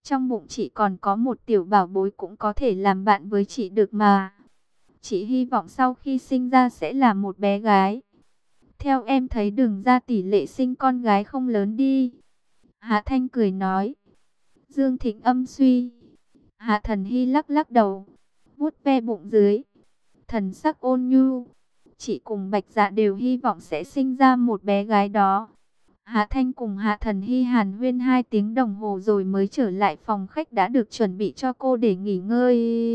Trong bụng chị còn có một tiểu bảo bối cũng có thể làm bạn với chị được mà. Chị hy vọng sau khi sinh ra sẽ là một bé gái. Theo em thấy Đường ra tỷ lệ sinh con gái không lớn đi. Hạ Thanh cười nói. Dương Thịnh âm suy. Hạ Thần Hy lắc lắc đầu, vuốt ve bụng dưới, thần sắc ôn nhu. Chị cùng Bạch Dạ đều hy vọng sẽ sinh ra một bé gái đó. Hạ Thanh cùng Hạ Thần Hy hàn huyên 2 tiếng đồng hồ rồi mới trở lại phòng khách đã được chuẩn bị cho cô để nghỉ ngơi.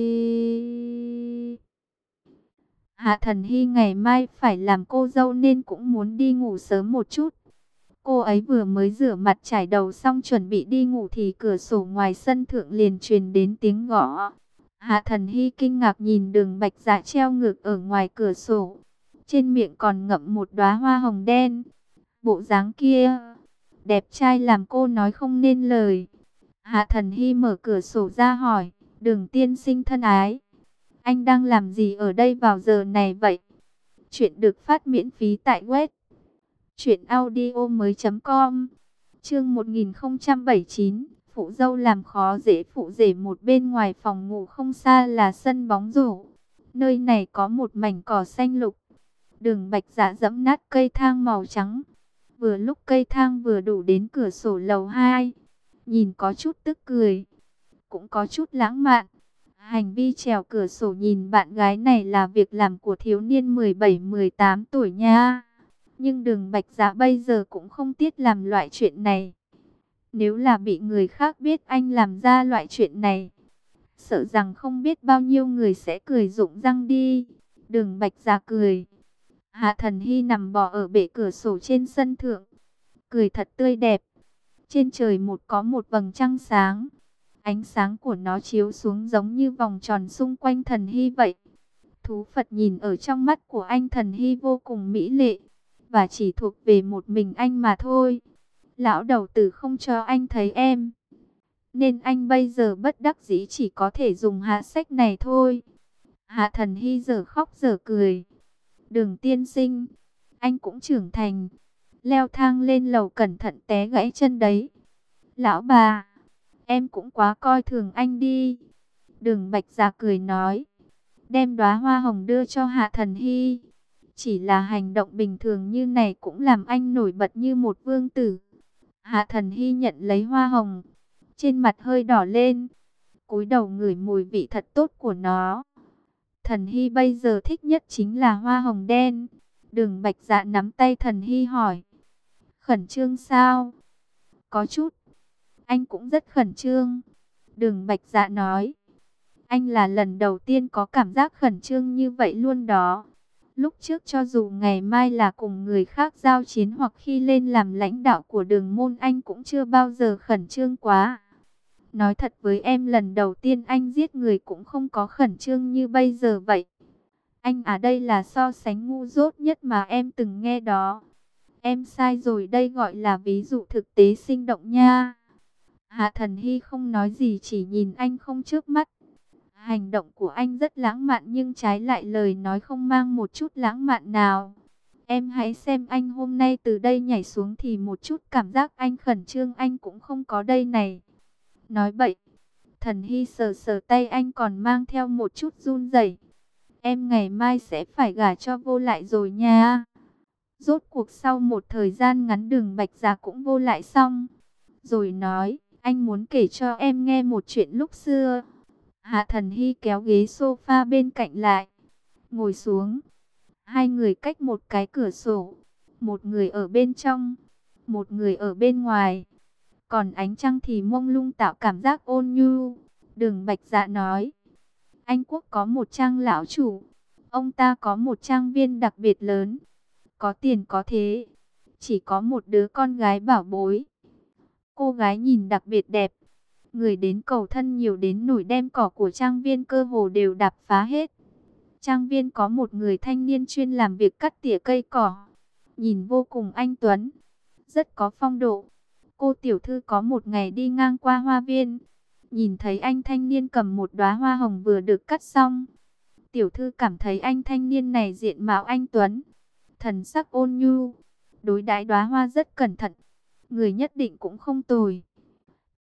Hạ Thần Hy ngày mai phải làm cô dâu nên cũng muốn đi ngủ sớm một chút. Cô ấy vừa mới rửa mặt chải đầu xong chuẩn bị đi ngủ thì cửa sổ ngoài sân thượng liền truyền đến tiếng gõ. Hạ Thần Hy kinh ngạc nhìn Đường Bạch Dạ treo ngược ở ngoài cửa sổ. Trên miệng còn ngậm một đóa hoa hồng đen. Bộ dáng kia, đẹp trai làm cô nói không nên lời. Hạ Thần Hy mở cửa sổ ra hỏi, Đường tiên sinh thân ái, anh đang làm gì ở đây vào giờ này vậy? Chuyện được phát miễn phí tại web truyệnaudiomoi.com. Chương 1079, phụ dâu làm khó dễ phụ rể. Một bên ngoài phòng ngủ không xa là sân bóng rổ. Nơi này có một mảnh cỏ xanh lục. Đường Bạch Dạ dẫm nát cây thang màu trắng. Vừa lúc cây thang vừa đủ đến cửa sổ lầu 2. Nhìn có chút tức cười, cũng có chút lãng mạn. Hành vi trèo cửa sổ nhìn bạn gái này là việc làm của thiếu niên 17-18 tuổi nha. Nhưng Đường Bạch Dạ bây giờ cũng không tiếc làm loại chuyện này. Nếu là bị người khác biết anh làm ra loại chuyện này, sợ rằng không biết bao nhiêu người sẽ cười rụng răng đi. Đường Bạch Dạ cười. Hạ Thần Hy nằm bò ở bệ cửa sổ trên sân thượng, cười thật tươi đẹp. Trên trời có một vầng trăng sáng. Ánh sáng của nó chiếu xuống giống như vòng tròn xung quanh Thần Hy vậy. Thú Phật nhìn ở trong mắt của anh Thần Hy vô cùng mỹ lệ, và chỉ thuộc về một mình anh mà thôi. Lão đầu tử không cho anh thấy em, nên anh bây giờ bất đắc dĩ chỉ có thể dùng hạ sách này thôi. Hạ Thần Hy giờ khóc giờ cười. Đường tiên sinh, anh cũng trưởng thành. Leo thang lên lầu cẩn thận té gãy chân đấy. Lão bà, em cũng quá coi thường anh đi. Đường Bạch Dạ cười nói, đem đóa hoa hồng đưa cho Hạ Thần Hy. Chỉ là hành động bình thường như này cũng làm anh nổi bật như một vương tử. Hạ Thần Hy nhận lấy hoa hồng, trên mặt hơi đỏ lên, cúi đầu ngửi mùi vị thật tốt của nó. Thần Hy bây giờ thích nhất chính là hoa hồng đen. Đường Bạch Dạ nắm tay Thần Hy hỏi, khẩn trương sao? Có chút. Anh cũng rất khẩn trương. Đường Bạch Dạ nói, anh là lần đầu tiên có cảm giác khẩn trương như vậy luôn đó. Lúc trước cho dù ngày mai là cùng người khác giao chiến hoặc khi lên làm lãnh đạo của Đường môn, anh cũng chưa bao giờ khẩn trương quá. Nói thật với em, lần đầu tiên anh giết người cũng không có khẩn trương như bây giờ vậy. Anh à, đây là so sánh ngu dốt nhất mà em từng nghe đó. Em sai rồi, đây gọi là ví dụ thực tế sinh động nha. Hạ Thần Hy không nói gì, chỉ nhìn anh không chớp mắt. Hành động của anh rất lãng mạn nhưng trái lại lời nói không mang một chút lãng mạn nào. Em hãy xem anh hôm nay từ đây nhảy xuống thì một chút cảm giác anh khẩn trương anh cũng không có đây này. Nói bậy. Thần Hy sờ sờ tay anh còn mang theo một chút run rẩy. Em ngày mai sẽ phải gả cho Vô Lại rồi nha. Rốt cuộc sau một thời gian ngắn Đường Bạch Dạ cũng vô lại xong. Rồi nói, anh muốn kể cho em nghe một chuyện lúc xưa. Hạ Thần Hy kéo ghế sofa bên cạnh lại, ngồi xuống. Hai người cách một cái cửa sổ, một người ở bên trong, một người ở bên ngoài. Còn ánh trăng thì mông lung tạo cảm giác ôn nhu. Đường Bạch Dạ nói, Anh Quốc có một trang lão chủ, ông ta có một trang viên đặc biệt lớn, có tiền có thế, chỉ có một đứa con gái bảo bối. Cô gái nhìn đặc biệt đẹp, người đến cầu thân nhiều đến nỗi đem cỏ của trang viên cơ hồ đều đạp phá hết. Trang viên có một người thanh niên chuyên làm việc cắt tỉa cây cỏ, nhìn vô cùng anh tuấn, rất có phong độ. Cô tiểu thư có một ngày đi ngang qua hoa viên, nhìn thấy anh thanh niên cầm một đóa hoa hồng vừa được cắt xong. Tiểu thư cảm thấy anh thanh niên này diện mạo anh tuấn, thần sắc ôn nhu, đối đãi đóa hoa rất cẩn thận, người nhất định cũng không tồi.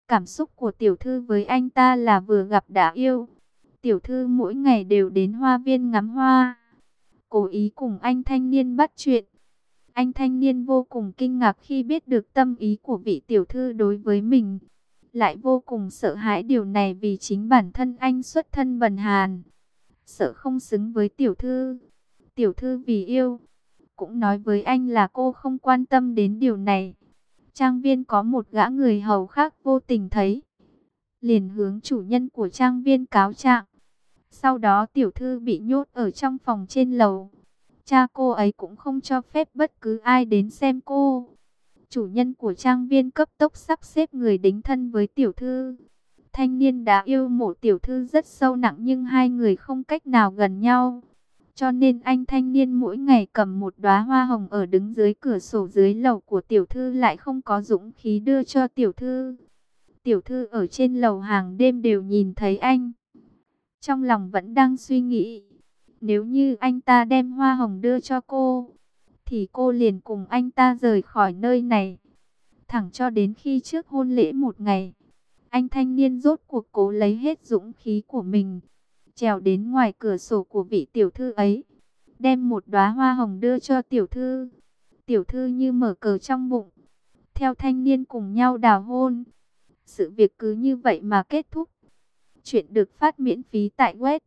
Cảm xúc của tiểu thư với anh ta là vừa gặp đã yêu. Tiểu thư mỗi ngày đều đến hoa viên ngắm hoa, cố ý cùng anh thanh niên bắt chuyện. Anh thanh niên vô cùng kinh ngạc khi biết được tâm ý của vị tiểu thư đối với mình. Lại vô cùng sợ hãi điều này vì chính bản thân anh xuất thân bần hàn. Sợ không xứng với tiểu thư. Tiểu thư vì yêu, cũng nói với anh là cô không quan tâm đến điều này. Trang viên có một gã người hầu khác vô tình thấy, liền hướng chủ nhân của trang viên cáo trạng. Sau đó tiểu thư bị nhốt ở trong phòng trên lầu. Cha cô ấy cũng không cho phép bất cứ ai đến xem cô. Chủ nhân của trang viên cấp tốc sắp xếp người đính thân với tiểu thư. Thanh niên đã yêu mộ tiểu thư rất sâu nặng nhưng hai người không cách nào gần nhau. Cho nên anh thanh niên mỗi ngày cầm một đóa hoa hồng ở đứng dưới cửa sổ dưới lầu của tiểu thư lại không có dũng khí đưa cho tiểu thư. Tiểu thư ở trên lầu hàng đêm đều nhìn thấy anh. Trong lòng vẫn đang suy nghĩ, nếu như anh ta đem hoa hồng đưa cho cô, thì cô liền cùng anh ta rời khỏi nơi này. Thẳng cho đến khi trước hôn lễ một ngày, anh thanh niên rốt cuộc cố lấy hết dũng khí của mình, trèo đến ngoài cửa sổ của vị tiểu thư ấy, đem một đóa hoa hồng đưa cho tiểu thư. Tiểu thư như mở cờ trong bụng, theo thanh niên cùng nhau đào hôn. Sự việc cứ như vậy mà kết thúc. Chuyện được phát miễn phí tại web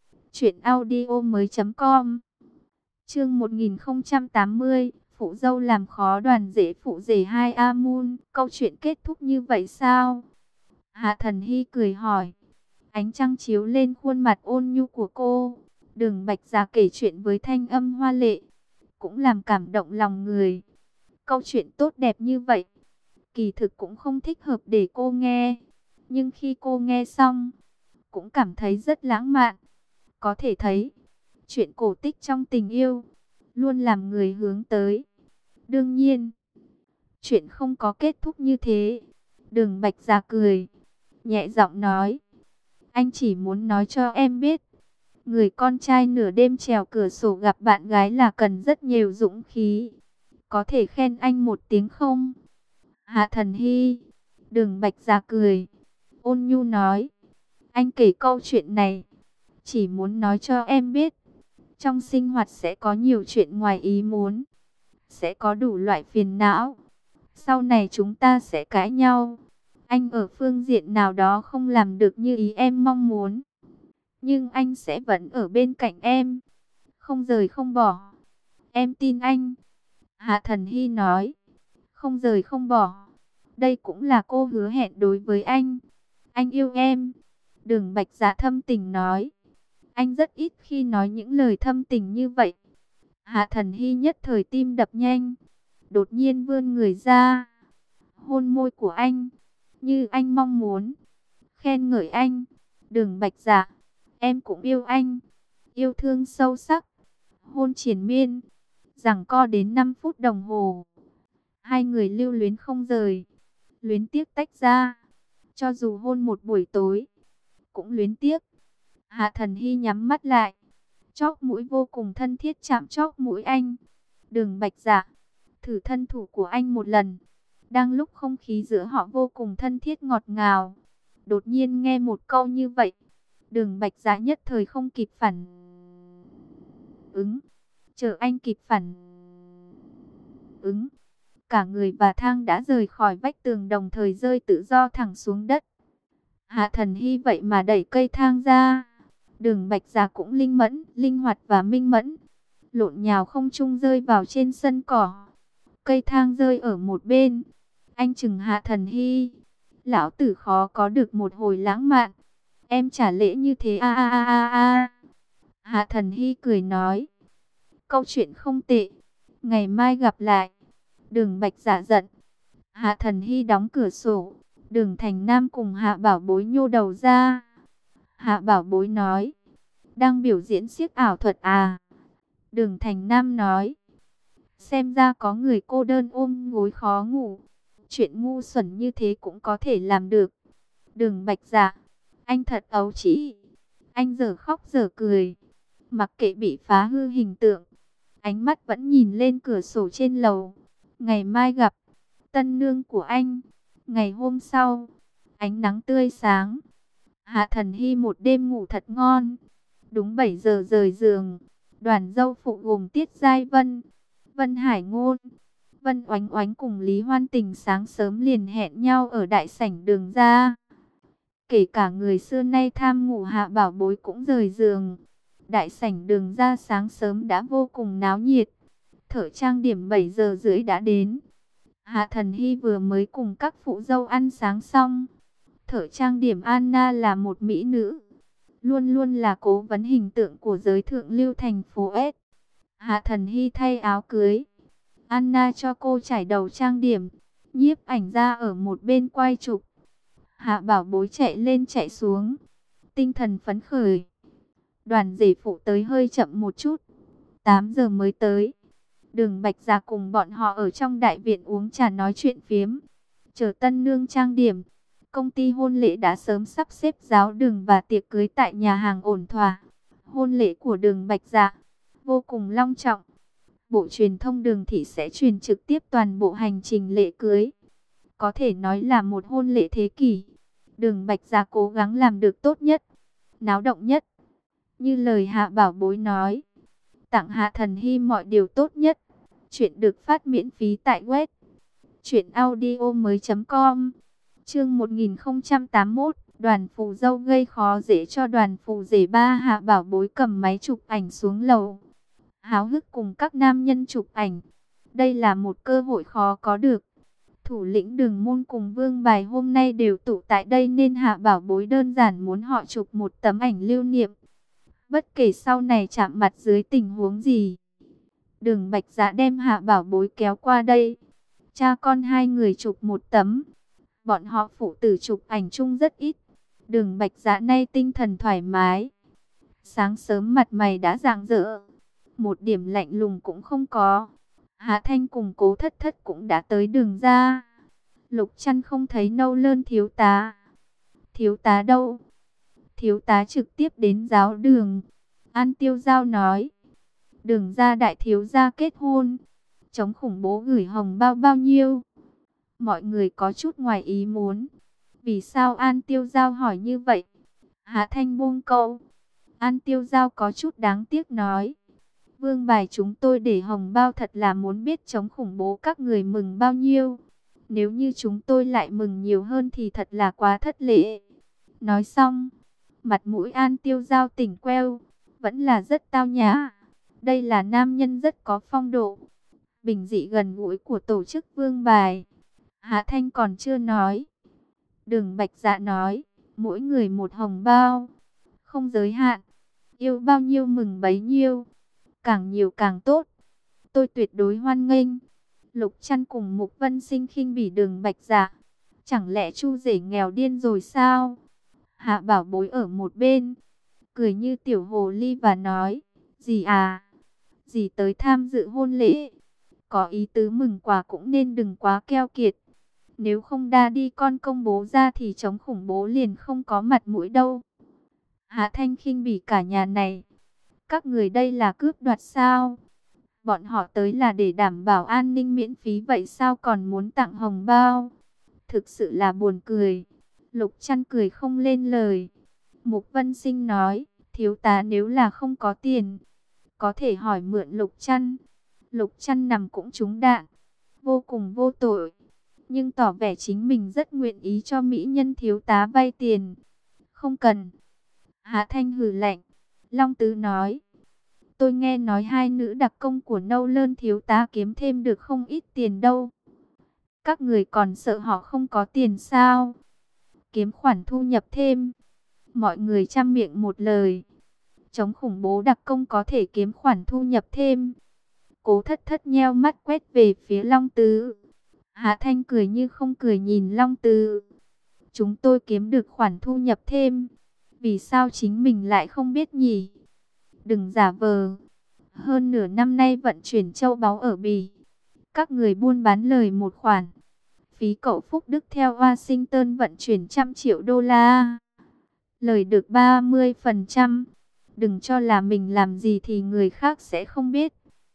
truyệnaudiomoi.com. Chương 1080, phụ dâu làm khó đoàn rể phụ rể hai Amun. Câu chuyện kết thúc như vậy sao? Hạ Thần Hy cười hỏi. Ánh trăng chiếu lên khuôn mặt ôn nhu của cô. Đường Bạch Già kể chuyện với thanh âm hoa lệ, cũng làm cảm động lòng người. Câu chuyện tốt đẹp như vậy, kỳ thực cũng không thích hợp để cô nghe. Nhưng khi cô nghe xong, cũng cảm thấy rất lãng mạn. Có thể thấy, chuyện cổ tích trong tình yêu luôn làm người hướng tới. Đương nhiên, chuyện không có kết thúc như thế. Đường Bạch Già cười, nhẹ giọng nói. Anh chỉ muốn nói cho em biết, người con trai nửa đêm trèo cửa sổ gặp bạn gái là cần rất nhiều dũng khí. Có thể khen anh một tiếng không? Hạ Thần Hy. Đường Bạch Già cười, ôn nhu nói. Anh kể câu chuyện này, chỉ muốn nói cho em biết, trong sinh hoạt sẽ có nhiều chuyện ngoài ý muốn, sẽ có đủ loại phiền não. Sau này chúng ta sẽ cãi nhau. Anh ở phương diện nào đó không làm được như ý em mong muốn, nhưng anh sẽ vẫn ở bên cạnh em, không rời không bỏ. Em tin anh. Hạ Thần Hy nói. Không rời không bỏ, đây cũng là cô hứa hẹn đối với anh. Anh yêu em. Đường Bạch Dạ thâm tình nói. Anh rất ít khi nói những lời thâm tình như vậy. Hạ Thần Hy nhất thời tim đập nhanh, đột nhiên vươn người ra, hôn môi của anh, như anh mong muốn, khen ngợi anh. Đường Bạch Dạ, em cũng yêu anh. Yêu thương sâu sắc, hôn triền miên, giằng co đến 5 phút đồng hồ. Hai người lưu luyến không rời, luyến tiếc tách ra. Cho dù hôn một buổi tối, cũng luyến tiếc. Hạ Thần Hy nhắm mắt lại, chóp mũi vô cùng thân thiết chạm chóp mũi anh. Đường Bạch Dạ, thử thân thủ của anh một lần. Đang lúc không khí giữa họ vô cùng thân thiết ngọt ngào, đột nhiên nghe một câu như vậy, Đường Bạch Dạ nhất thời không kịp phản ứng. Chờ anh kịp phản ứng, cả người và thang đã rời khỏi vách tường, đồng thời rơi tự do thẳng xuống đất. Hạ Thần Hy vậy mà đẩy cây thang ra. Đường Bạch Dạ cũng linh mẫn, linh hoạt và minh mẫn, lộn nhào không trung rơi vào trên sân cỏ. Cây thang rơi ở một bên. Anh chừng Hạ Thần Hy. Lão tử khó có được một hồi lãng mạn, em trả lễ như thế a a a a a. Hạ Thần Hy cười nói. Câu chuyện không tệ, ngày mai gặp lại. Đường Bạch Dạ giận. Hạ Thần Hy đóng cửa sổ. Đường Thành Nam cùng Hạ Bảo Bối nhô đầu ra. Hạ Bảo Bối nói. Đang biểu diễn xiếc ảo thuật à? Đường Thành Nam nói. Xem ra có người cô đơn ôm gối khó ngủ. Chuyện ngu xuẩn như thế cũng có thể làm được. Đường Bạch Dạ, anh thật ấu trĩ. Anh giờ khóc giờ cười, mặc kệ bị phá hư hình tượng, ánh mắt vẫn nhìn lên cửa sổ trên lầu. Ngày mai gặp tân nương của anh. Ngày hôm sau, ánh nắng tươi sáng. Hạ Thần Hy một đêm ngủ thật ngon. Đúng 7 giờ rời giường, đoàn dâu phụ gồm Tiết Giai Vân, Vân Hải Ngôn, Vân Oánh Oánh cùng Lý Hoan Tình sáng sớm liền hẹn nhau ở đại sảnh Đường ra. Kể cả người xưa nay tham ngủ Hạ Bảo Bối cũng rời giường. Đại sảnh Đường ra sáng sớm đã vô cùng náo nhiệt. Thợ trang điểm 7 giờ rưỡi đã đến. Hạ Thần Hy vừa mới cùng các phụ dâu ăn sáng xong. Thợ trang điểm Anna là một mỹ nữ, luôn luôn là cố vấn hình tượng của giới thượng lưu thành phố S. Hạ Thần Hy thay áo cưới, Anna cho cô trải đầu trang điểm, nhiếp ảnh ra ở một bên quay chụp. Hạ Bảo Bối chạy lên chạy xuống, tinh thần phấn khởi. Đoàn rể phụ tới hơi chậm một chút, 8 giờ mới tới. Đường Bạch Gia cùng bọn họ ở trong đại viện uống trà nói chuyện phiếm, chờ tân nương trang điểm. Công ty hôn lễ đã sớm sắp xếp giáo đường và tiệc cưới tại nhà hàng ổn thỏa. Hôn lễ của Đường Bạch Dạ vô cùng long trọng. Bộ truyền thông Đường thị sẽ truyền trực tiếp toàn bộ hành trình lễ cưới. Có thể nói là một hôn lễ thế kỷ. Đường Bạch Dạ cố gắng làm được tốt nhất, náo động nhất. Như lời Hạ Bảo Bối nói, tặng Hạ Thần Hy mọi điều tốt nhất. Chuyện được phát miễn phí tại web truyệnaudiomoi.com. Chương 1081, đoàn phù dâu gây khó dễ cho đoàn phù rể ba. Hạ Bảo Bối cầm máy chụp ảnh xuống lầu, háo hức cùng các nam nhân chụp ảnh. Đây là một cơ hội khó có được. Thủ lĩnh Đường Môn cùng Vương Bài hôm nay đều tụ tại đây nên Hạ Bảo Bối đơn giản muốn họ chụp một tấm ảnh lưu niệm. Bất kể sau này chạm mặt dưới tình huống gì, Đường Bạch Dạ đem Hạ Bảo Bối kéo qua đây. Cha con hai người chụp một tấm. Bọn họ phụ tử chụp ảnh chung rất ít. Đường Bạch Dạ nay tinh thần thoải mái. Sáng sớm mặt mày đã rạng rỡ, một điểm lạnh lùng cũng không có. Hạ Thanh cùng Cố Thất Thất cũng đã tới Đường ra. Lục Trăn không thấy Nâu Lơn thiếu tá. Thiếu tá đâu? Thiếu tá trực tiếp đến giáo đường. An Tiêu Giao nói, Đường ra đại thiếu gia kết hôn, chống khủng bố gửi hồng bao bao nhiêu? Mọi người có chút ngoài ý muốn. Vì sao An Tiêu Giao hỏi như vậy? Hạ Thanh buông câu. An Tiêu Giao có chút đáng tiếc nói, Vương Bài chúng tôi để hồng bao thật là muốn biết chống khủng bố các người mừng bao nhiêu. Nếu như chúng tôi lại mừng nhiều hơn thì thật là quá thất lễ. Nói xong, mặt mũi An Tiêu Giao tỉnh queo, vẫn là rất tao nhã. Đây là nam nhân rất có phong độ, bình dị gần gũi của tổ chức Vương Bài. Hạ Thanh còn chưa nói, Đường Bạch Dạ nói, mỗi người một hồng bao, không giới hạn, yêu bao nhiêu mừng bấy nhiêu, càng nhiều càng tốt. Tôi tuyệt đối hoan nghênh. Lục Trăn cùng Mục Vân Sinh khinh bỉ Đường Bạch Dạ. Chẳng lẽ Chu rể nghèo điên rồi sao? Hạ Bảo Bối ở một bên, cười như tiểu hồ ly và nói, dì à, dì tới tham dự hôn lễ, có ý tứ mừng quà cũng nên đừng quá keo kiệt. Nếu không đa đi con công bố ra thì chống khủng bố liền không có mặt mũi đâu. Hạ Thanh khinh bỉ cả nhà này. Các người đây là cướp đoạt sao? Bọn họ tới là để đảm bảo an ninh miễn phí vậy sao còn muốn tặng hồng bao? Thực sự là buồn cười. Lục Trăn cười không lên lời. Mục Vân Sinh nói, thiếu tá nếu là không có tiền, có thể hỏi mượn Lục Trăn. Lục Trăn nằm cũng trúng đạn, vô cùng vô tội, nhưng tỏ vẻ chính mình rất nguyện ý cho mỹ nhân thiếu tá vay tiền. Không cần. Hạ Thanh hừ lạnh. Long Tứ nói, tôi nghe nói hai nữ đặc công của Nâu Lơn thiếu tá kiếm thêm được không ít tiền đâu. Các người còn sợ họ không có tiền sao? Kiếm khoản thu nhập thêm. Mọi người chăm miệng một lời. Chống khủng bố đặc công có thể kiếm khoản thu nhập thêm. Cố Thất Thất nheo mắt quét về phía Long Tứ. Hạ Thanh cười như không cười nhìn Long Tứ. Chúng tôi kiếm được khoản thu nhập thêm, vì sao chính mình lại không biết nhỉ? Đừng giả vờ. Hơn nửa năm nay vận chuyển châu báu ở Bỉ, các người buôn bán lời một khoản. Phí cậu Phúc Đức theo Washington vận chuyển 100 triệu đô la, lời được 30%. Đừng cho là mình làm gì thì người khác sẽ không biết.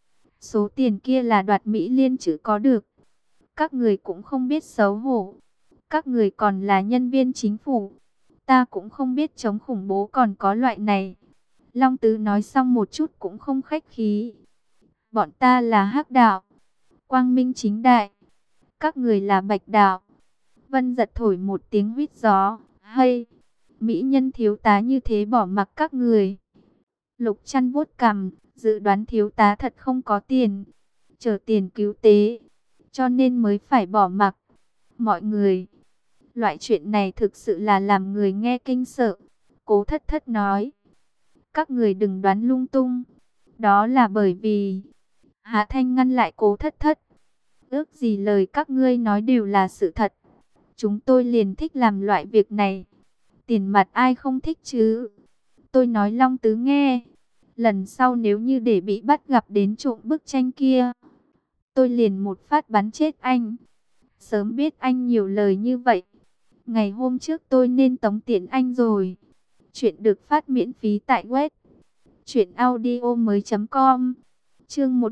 Số tiền kia là đoạt Mỹ Liên chứ có được. Các người cũng không biết xấu hổ. Các người còn là nhân viên chính phủ. Ta cũng không biết chống khủng bố còn có loại này. Long Tứ nói xong một chút cũng không khách khí. Bọn ta là Hắc đạo, quang minh chính đại. Các người là Bạch đạo. Vân Giật thổi một tiếng huýt gió. Hay, mỹ nhân thiếu tá như thế bỏ mặc các người. Lục Chăn vuốt cằm, dự đoán thiếu tá thật không có tiền, chờ tiền cứu tế, cho nên mới phải bỏ mặc. Mọi người, loại chuyện này thực sự là làm người nghe kinh sợ. Cố Thất Thất nói, các người đừng đoán lung tung. Đó là bởi vì Hạ Thanh ngăn lại Cố Thất Thất. Ước gì lời các ngươi nói đều là sự thật. Chúng tôi liền thích làm loại việc này. Tiền mặt ai không thích chứ? Tôi nói Long Tứ nghe. Lần sau nếu như để bị bắt gặp đến trộm bức tranh kia, tôi liền một phát bắn chết anh. Sớm biết anh nhiều lời như vậy, ngày hôm trước tôi nên tống tiền anh rồi. Chuyện được phát miễn phí tại web truyệnaudiomoi.com. Chương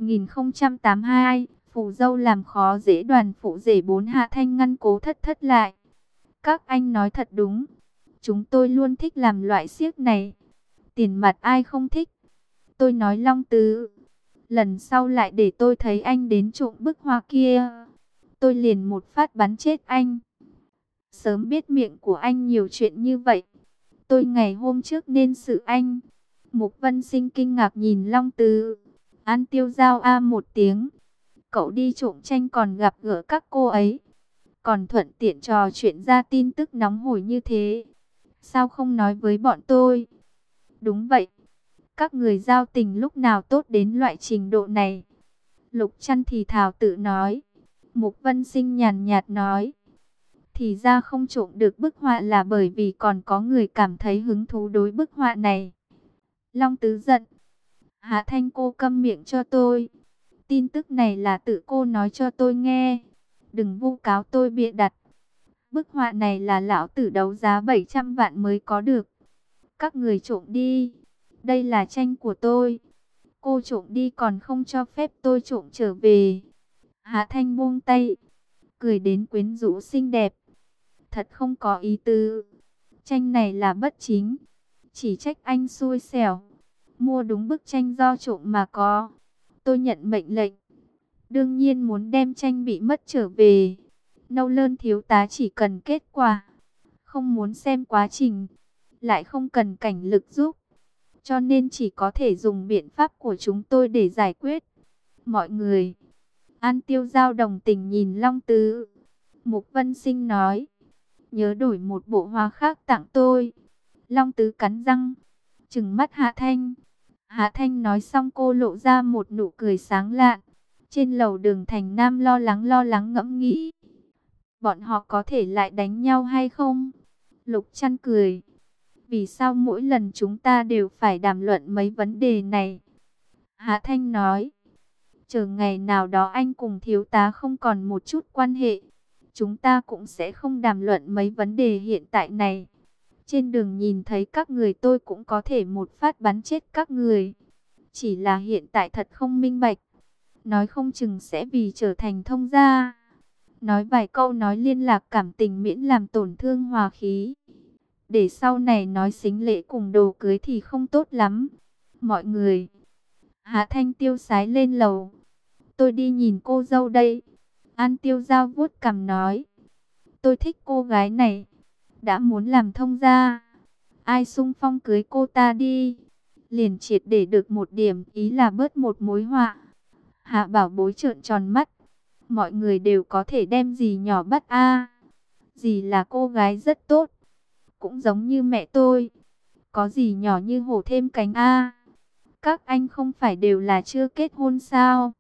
1082, phù dâu làm khó dễ đoàn phụ rể 4. Hạ Thanh ngăn Cố Thất Thất lại. Các anh nói thật đúng, chúng tôi luôn thích làm loại xiếc này. Tiền mặt ai không thích? Tôi nói Long Tứ, lần sau lại để tôi thấy anh đến trộm bức hoa kia, tôi liền một phát bắn chết anh. Sớm biết miệng của anh nhiều chuyện như vậy, tôi ngày hôm trước nên xử anh. Mục Vân Sinh kinh ngạc nhìn Long Tứ. An Tiêu giao a một tiếng. Cậu đi trộm tranh còn gặp gỡ các cô ấy, còn thuận tiện trò chuyện ra tin tức nóng hổi như thế, sao không nói với bọn tôi? Đúng vậy, các người giao tình lúc nào tốt đến loại trình độ này? Lục Chăn thì thào tự nói. Mục Vân Sinh nhàn nhạt nói, thì ra không trộm được bức họa là bởi vì còn có người cảm thấy hứng thú đối bức họa này. Long Tứ giận. Hạ Thanh cô câm miệng cho tôi. Tin tức này là tự cô nói cho tôi nghe. Đừng vu cáo tôi bịa đặt. Bức họa này là lão tử đấu giá 700 vạn mới có được. Các người trộm đi. Đây là tranh của tôi. Cô trộm đi còn không cho phép tôi trộm trở về. Hạ Thanh buông tay, cười đến quyến rũ xinh đẹp. Thật không có ý tứ. Tranh này là bất chính. Chỉ trách anh xui xẻo. Mua đúng bức tranh do trộm mà có. Tôi nhận mệnh lệnh. Đương nhiên muốn đem tranh bị mất trở về. Nâu Lơn thiếu tá chỉ cần kết quả, không muốn xem quá trình, lại không cần cảnh lực giúp. Cho nên chỉ có thể dùng biện pháp của chúng tôi để giải quyết. Mọi người. An Tiêu giao đồng tình nhìn Long Tứ. Mục Vân Sinh nói, nhớ đổi một bộ hoa khác tặng tôi. Long Tứ cắn răng, trừng mắt Hạ Thanh. Hạ Thanh nói xong cô lộ ra một nụ cười sáng lạn. Trên lầu đường Thành Nam lo lắng ngẫm nghĩ, bọn họ có thể lại đánh nhau hay không? Lục Chăn cười, vì sao mỗi lần chúng ta đều phải đàm luận mấy vấn đề này? Hạ Thanh nói, chờ ngày nào đó anh cùng thiếu tá không còn một chút quan hệ, chúng ta cũng sẽ không đàm luận mấy vấn đề hiện tại này. Trên đường nhìn thấy các người tôi cũng có thể một phát bắn chết các người. Chỉ là hiện tại thật không minh bạch. Nói không chừng sẽ vì trở thành thông gia. Nói vài câu nói liên lạc cảm tình miễn làm tổn thương hòa khí. Để sau này nói sính lễ cùng đồ cưới thì không tốt lắm. Mọi người. Hạ Thanh tiêu sái lên lầu. Tôi đi nhìn cô dâu đây. An Tiêu giao vuốt cằm nói, tôi thích cô gái này. Đã muốn làm thông gia, ai xung phong cưới cô ta đi. Liền triệt để được một điểm, ý là bớt một mối họa. Hạ Bảo Bối trợn tròn mắt. Mọi người đều có thể đem dì nhỏ bắt a. Dì là cô gái rất tốt, cũng giống như mẹ tôi. Có dì nhỏ như hổ thêm cánh a. Các anh không phải đều là chưa kết hôn sao?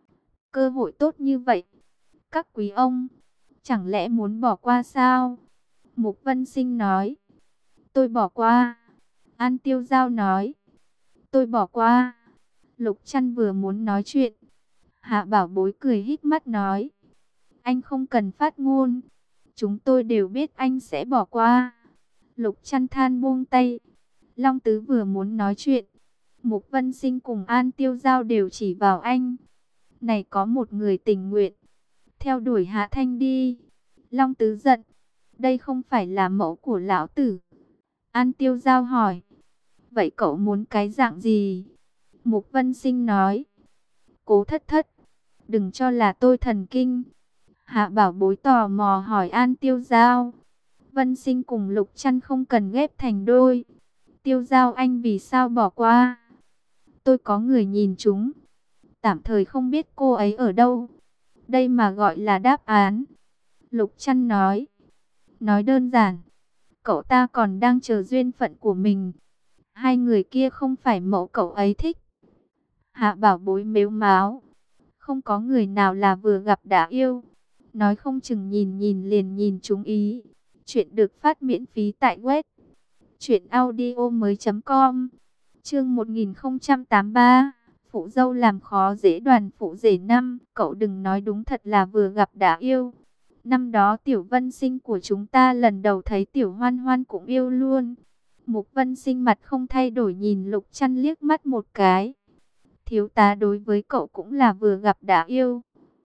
Cơ hội tốt như vậy, các quý ông chẳng lẽ muốn bỏ qua sao? Mục Vân Sinh nói, tôi bỏ qua. An Tiêu giao nói, tôi bỏ qua. Lục Chăn vừa muốn nói chuyện, Hạ Bảo Bối cười híp mắt nói, anh không cần phát ngôn, chúng tôi đều biết anh sẽ bỏ qua. Lục Chăn than buông tay. Long Tứ vừa muốn nói chuyện, Mục Vân Sinh cùng An Tiêu giao đều chỉ vào anh. Này có một người tình nguyện theo đuổi Hạ Thanh đi. Long Tứ giận, Đây không phải là mẫu của lão tử. An Tiêu Giao hỏi. Vậy cậu muốn cái dạng gì? Mục Vân Sinh nói. Cố Thất Thất, đừng cho là tôi thần kinh. Hạ Bảo Bối tò mò hỏi An Tiêu Giao. Vân Sinh cùng Lục Trăn không cần ghép thành đôi. Tiêu Giao anh vì sao bỏ qua? Tôi có người nhìn chúng. Tạm thời không biết cô ấy ở đâu. Đây mà gọi là đáp án. Lục Trăn nói. Nói đơn giản. Cậu ta còn đang chờ duyên phận của mình. Hai người kia không phải mẫu cậu ấy thích. Hạ Bảo Bối mếu máo. Không có người nào là vừa gặp đã yêu. Nói không chừng nhìn nhìn liền nhìn trúng ý. Chuyện được phát miễn phí tại web truyệnaudiomoi.com. Chương 1083. Phụ dâu làm khó dễ đoàn phụ rể năm. Cậu đừng nói, đúng thật là vừa gặp đã yêu. Năm đó Tiểu Vân Sinh của chúng ta lần đầu thấy Tiểu Hoan Hoan cũng yêu luôn. Mục Vân Sinh mặt không thay đổi nhìn Lục Trăn liếc mắt một cái. Thiếu tá đối với cậu cũng là vừa gặp đã yêu.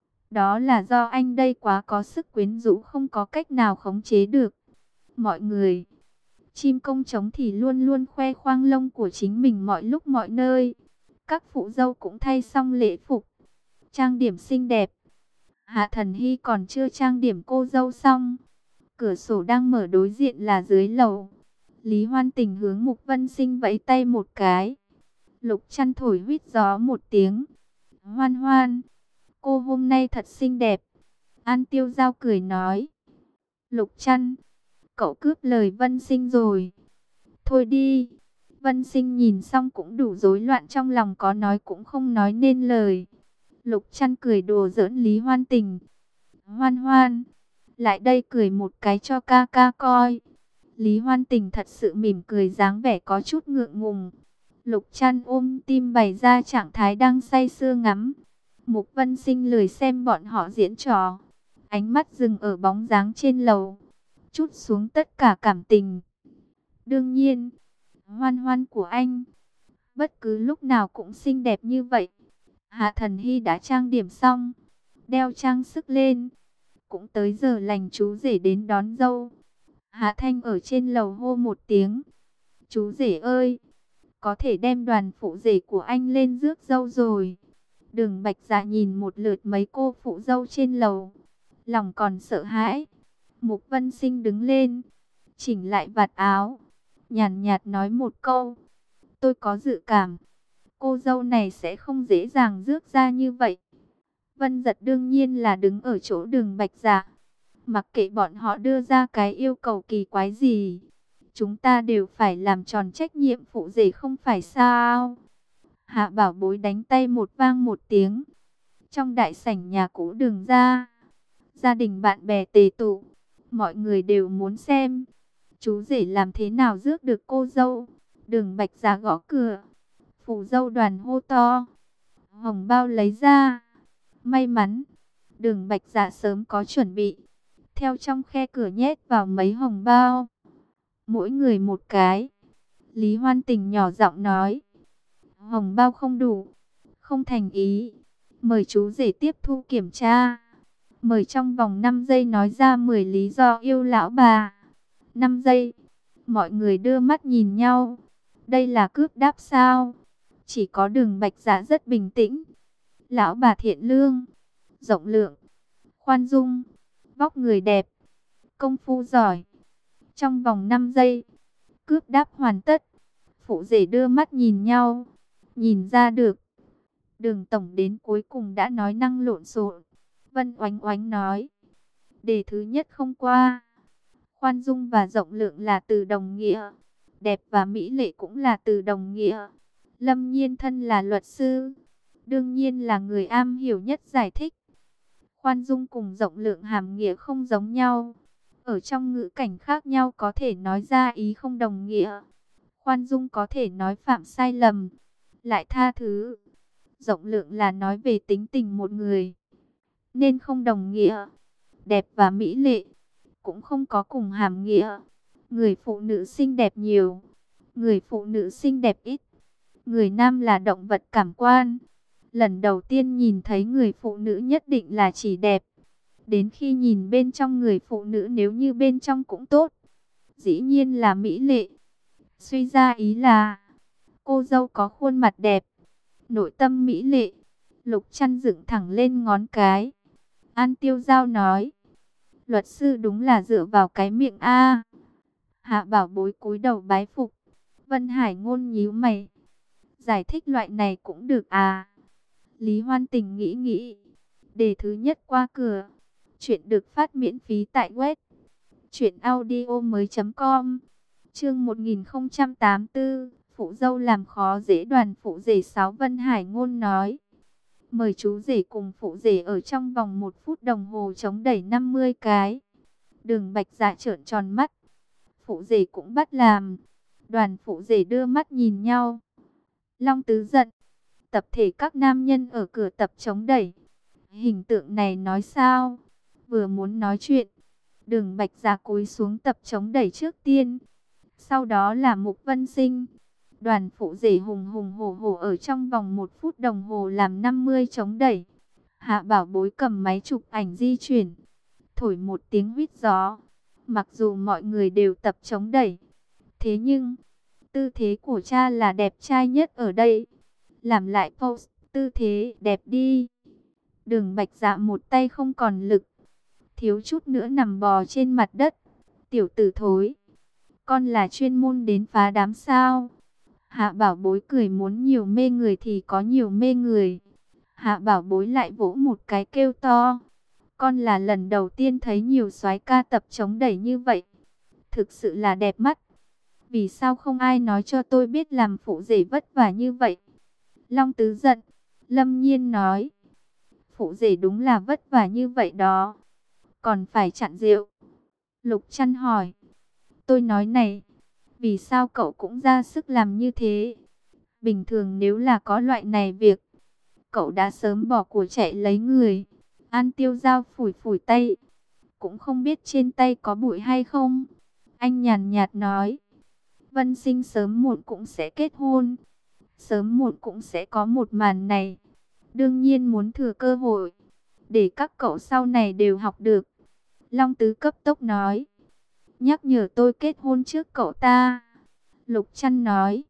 Đó là do anh đây quá có sức quyến rũ, không có cách nào khống chế được. Mọi người, chim công trống thì luôn luôn khoe khoang lông của chính mình mọi lúc mọi nơi. Các phụ dâu cũng thay xong lễ phục, trang điểm xinh đẹp. Hạ Thần Hy còn chưa trang điểm cô dâu xong. Cửa sổ đang mở đối diện là dưới lầu. Lý Hoan Tình hướng Mục Vân Sinh vẫy tay một cái. Lục Trăn thổi huýt gió một tiếng. Hoan Hoan, cô hôm nay thật xinh đẹp. An Tiêu Giao cười nói. Lục Trăn, cậu cướp lời Vân Sinh rồi. Thôi đi. Vân Sinh nhìn xong cũng đủ rối loạn, trong lòng có nói cũng không nói nên lời. Lục Trăn cười đùa giỡn Lý Hoan Tình. Hoan Hoan, lại đây cười một cái cho ca ca coi. Lý Hoan Tình thật sự mỉm cười, dáng vẻ có chút ngượng ngùng. Lục Trăn ôm tim bày ra trạng thái đang say sưa ngắm. Mục Vân Sinh lười xem bọn họ diễn trò. Ánh mắt dừng ở bóng dáng trên lầu, trút xuống tất cả cảm tình. Đương nhiên, Hoan Hoan của anh, bất cứ lúc nào cũng xinh đẹp như vậy. Hạ Thần Hy đã trang điểm xong, đeo trang sức lên. Cũng tới giờ lành chú rể đến đón dâu. Hạ Thanh ở trên lầu hô một tiếng. Chú rể ơi, có thể đem đoàn phụ rể của anh lên rước dâu rồi. Đường Bạch Dạ nhìn một lượt mấy cô phụ dâu trên lầu, lòng còn sợ hãi. Mục Vân Sinh đứng lên, chỉnh lại vạt áo, nhàn nhạt nói một câu. Tôi có dự cảm, cô dâu này sẽ không dễ dàng rước ra như vậy. Vân Giật đương nhiên là đứng ở chỗ Đường Bạch Dạ. Mặc kệ bọn họ đưa ra cái yêu cầu kỳ quái gì, chúng ta đều phải làm tròn trách nhiệm phụ rể không phải sao? Hạ Bảo Bối đánh tay một vang một tiếng. Trong đại sảnh nhà cũ Đường gia, gia đình bạn bè tề tụ, mọi người đều muốn xem chú rể làm thế nào rước được cô dâu. Đường Bạch Dạ gõ cửa, phụ dâu đoàn hô to. Hồng bao lấy ra. May mắn, Đường Bạch Dạ sớm có chuẩn bị, theo trong khe cửa nhét vào mấy hồng bao, mỗi người một cái. Lý Hoan Tình nhỏ giọng nói. Hồng bao không đủ, không thành ý, mời chú rể tiếp thu kiểm tra. Mời trong vòng 5 giây nói ra 10 lý do yêu lão bà. 5 giây, mọi người đưa mắt nhìn nhau. Đây là cướp đáp sao? Chỉ có Đường Bạch Dạ rất bình tĩnh. Lão bà thiện lương, rộng lượng, khoan dung, vóc người đẹp, công phu giỏi. Trong vòng 5 giây, cướp đáp hoàn tất. Phụ rể đưa mắt nhìn nhau, nhìn ra được. Đường tổng đến cuối cùng đã nói năng lộn xộn. Vân Oánh Oánh nói, đề thứ nhất không qua. Khoan dung và rộng lượng là từ đồng nghĩa, đẹp và mỹ lệ cũng là từ đồng nghĩa. Lâm Nhiên thân là luật sư, đương nhiên là người am hiểu nhất giải thích. Khoan dung cùng rộng lượng hàm nghĩa không giống nhau. Ở trong ngữ cảnh khác nhau có thể nói ra ý không đồng nghĩa. Khoan dung có thể nói phạm sai lầm, lại tha thứ. Rộng lượng là nói về tính tình một người, nên không đồng nghĩa. Đẹp và mỹ lệ cũng không có cùng hàm nghĩa. Người phụ nữ xinh đẹp nhiều, người phụ nữ xinh đẹp ít. Người nam là động vật cảm quan. Lần đầu tiên nhìn thấy người phụ nữ nhất định là chỉ đẹp. Đến khi nhìn bên trong người phụ nữ, nếu như bên trong cũng tốt, dĩ nhiên là mỹ lệ. Suy ra ý là cô dâu có khuôn mặt đẹp, nội tâm mỹ lệ. Lục Trăn dựng thẳng lên ngón cái. An Tiêu Giao nói, luật sư đúng là dựa vào cái miệng a. Hạ Bảo Bối cúi đầu bái phục. Vân Hải Ngôn nhíu mày, giải thích loại này cũng được à? Lý Hoan Tình nghĩ nghĩ. Đề thứ nhất qua cửa. Chuyện được phát miễn phí tại web truyệnaudiomoi.com. Chương 1084, phụ dâu làm khó dễ. Đoàn phụ rể 6. Vân Hải Ngôn nói, mời chú rể cùng phụ rể ở trong vòng 1 phút đồng hồ chống đẩy 50 cái. Đường Bạch Dạ trợn tròn mắt. Phụ rể cũng bắt làm. Đoàn phụ rể đưa mắt nhìn nhau. Long Tứ giận. Tập thể các nam nhân ở cửa tập chống đẩy. Hình tượng này nói sao? Vừa muốn nói chuyện, Đường Bạch Dạ cúi xuống tập chống đẩy trước tiên. Sau đó là Mục Vân Sinh. Đoàn phụ rể hùng hùng hổ hổ ở trong vòng 1 phút đồng hồ làm 50 chống đẩy. Hạ Bảo Bối cầm máy chụp ảnh di chuyển, thổi một tiếng huýt gió. Mặc dù mọi người đều tập chống đẩy, thế nhưng tư thế của cha là đẹp trai nhất ở đây. Làm lại pose, tư thế đẹp đi. Đường Bạch Dạ một tay không còn lực, thiếu chút nữa nằm bò trên mặt đất. Tiểu tử thối, con là chuyên môn đến phá đám sao? Hạ Bảo Bối cười, muốn nhiều mê người thì có nhiều mê người. Hạ Bảo Bối lại vỗ một cái kêu to, con là lần đầu tiên thấy nhiều soái ca tập chống đẩy như vậy. Thực sự là đẹp mắt. Vì sao không ai nói cho tôi biết làm phụ rể vất vả như vậy? Long Tứ giận. Lâm Nhiên nói, phụ rể đúng là vất vả như vậy đó, còn phải chặn rượu. Lục Trăn hỏi, tôi nói này, vì sao cậu cũng ra sức làm như thế? Bình thường nếu là có loại này việc, cậu đã sớm bỏ của chạy lấy người. An Tiêu Giao phủi phủi tay, cũng không biết trên tay có bụi hay không. Anh nhàn nhạt nói, Vân Sinh sớm muộn cũng sẽ kết hôn, sớm muộn cũng sẽ có một màn này. Đương nhiên muốn thừa cơ hội, để các cậu sau này đều học được. Long Tứ cấp tốc nói, nhắc nhở tôi kết hôn trước cậu ta. Lục Trăn nói,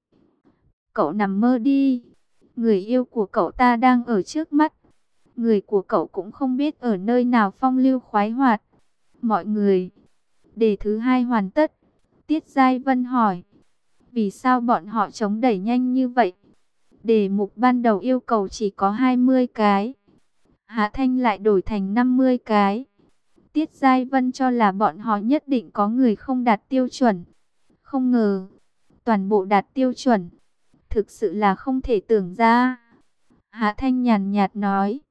cậu nằm mơ đi. Người yêu của cậu ta đang ở trước mắt. Người của cậu cũng không biết ở nơi nào phong lưu khoái hoạt. Mọi người, đề thứ hai hoàn tất. Tiết Giai Vân hỏi, vì sao bọn họ chống đẩy nhanh như vậy? Đề mục ban đầu yêu cầu chỉ có 20 cái, Hạ Thanh lại đổi thành 50 cái. Tiết Giai Vân cho là bọn họ nhất định có người không đạt tiêu chuẩn. Không ngờ, toàn bộ đạt tiêu chuẩn. Thực sự là không thể tưởng ra. Hạ Thanh nhàn nhạt nói,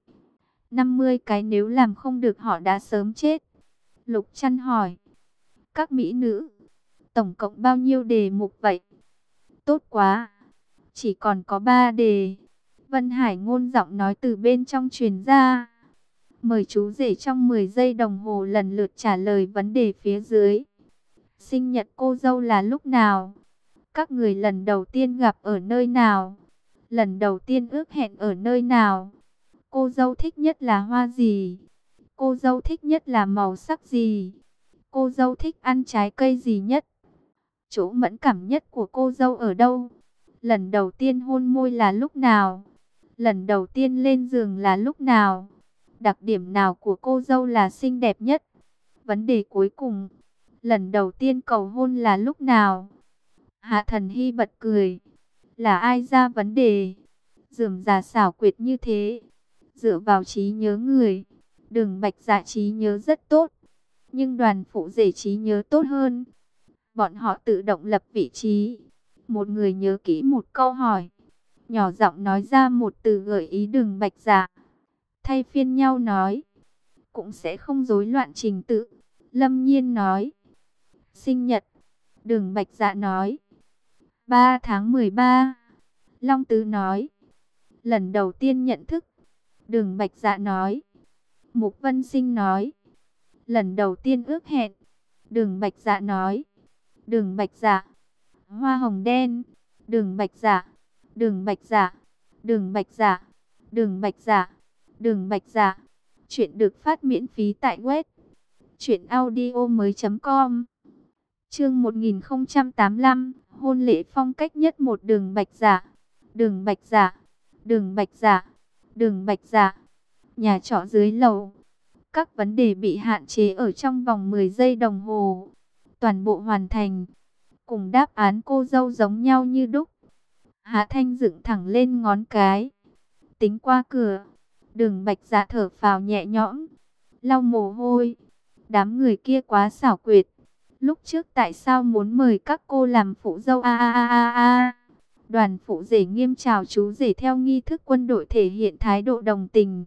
50 cái nếu làm không được họ đã sớm chết. Lục Trăn hỏi, các mỹ nữ, tổng cộng bao nhiêu đề mục vậy? Tốt quá, chỉ còn có 3 đề. Vân Hải Ngôn giọng nói từ bên trong truyền ra. Mời chú rể trong 10 giây đồng hồ lần lượt trả lời vấn đề phía dưới. Sinh nhật cô dâu là lúc nào? Các người lần đầu tiên gặp ở nơi nào? Lần đầu tiên ước hẹn ở nơi nào? Cô dâu thích nhất là hoa gì? Cô dâu thích nhất là màu sắc gì? Cô dâu thích ăn trái cây gì nhất? Chỗ mẫn cảm nhất của cô dâu ở đâu? Lần đầu tiên hôn môi là lúc nào? Lần đầu tiên lên giường là lúc nào? Đặc điểm nào của cô dâu là xinh đẹp nhất? Vấn đề cuối cùng, lần đầu tiên cầu hôn là lúc nào? Hạ Thần Hy bật cười. Là ai ra vấn đề? Rườm rà xảo quyệt như thế. Dựa vào trí nhớ người, Đường Bạch Dạ trí nhớ rất tốt. Nhưng đoàn phụ rể trí nhớ tốt hơn. Bọn họ tự động lập vị trí. Một người nhớ kỹ một câu hỏi, nhỏ giọng nói ra một từ gợi ý Đường Bạch Dạ. Thay phiên nhau nói, cũng sẽ không rối loạn trình tự. Lâm Nhiên nói, sinh nhật. Đường Bạch Dạ nói, 3 tháng 13. Long Tứ nói, lần đầu tiên nhận thức. Đường Bạch Dạ nói. Mục Vân Sinh nói, lần đầu tiên ước hẹn. Đường Bạch Dạ nói. Đường Bạch Dạ, hoa hồng đen. Đường Bạch Dạ, Đường Bạch Dạ, Đường Bạch Dạ, Đường Bạch Dạ, Đường Bạch Dạ, Chuyện được phát miễn phí tại web truyệnaudiomoi.com. Chương 1085, hôn lễ phong cách nhất một. Đường Bạch Dạ. Đường Bạch Dạ. Đường Bạch Dạ. Đường Bạch Dạ. Nhà trọ dưới lầu. Các vấn đề bị hạn chế ở trong vòng 10 giây đồng hồ. Toàn bộ hoàn thành. Cùng đáp án cô dâu giống nhau như đúc. Hạ Thanh dựng thẳng lên ngón cái. Tính qua cửa. Đường Bạch Dạ thở phào nhẹ nhõm, lau mồ hôi. Đám người kia quá xảo quyệt. Lúc trước tại sao muốn mời các cô làm phụ dâu a. Đoàn phụ rể nghiêm chào chú rể theo nghi thức quân đội thể hiện thái độ đồng tình.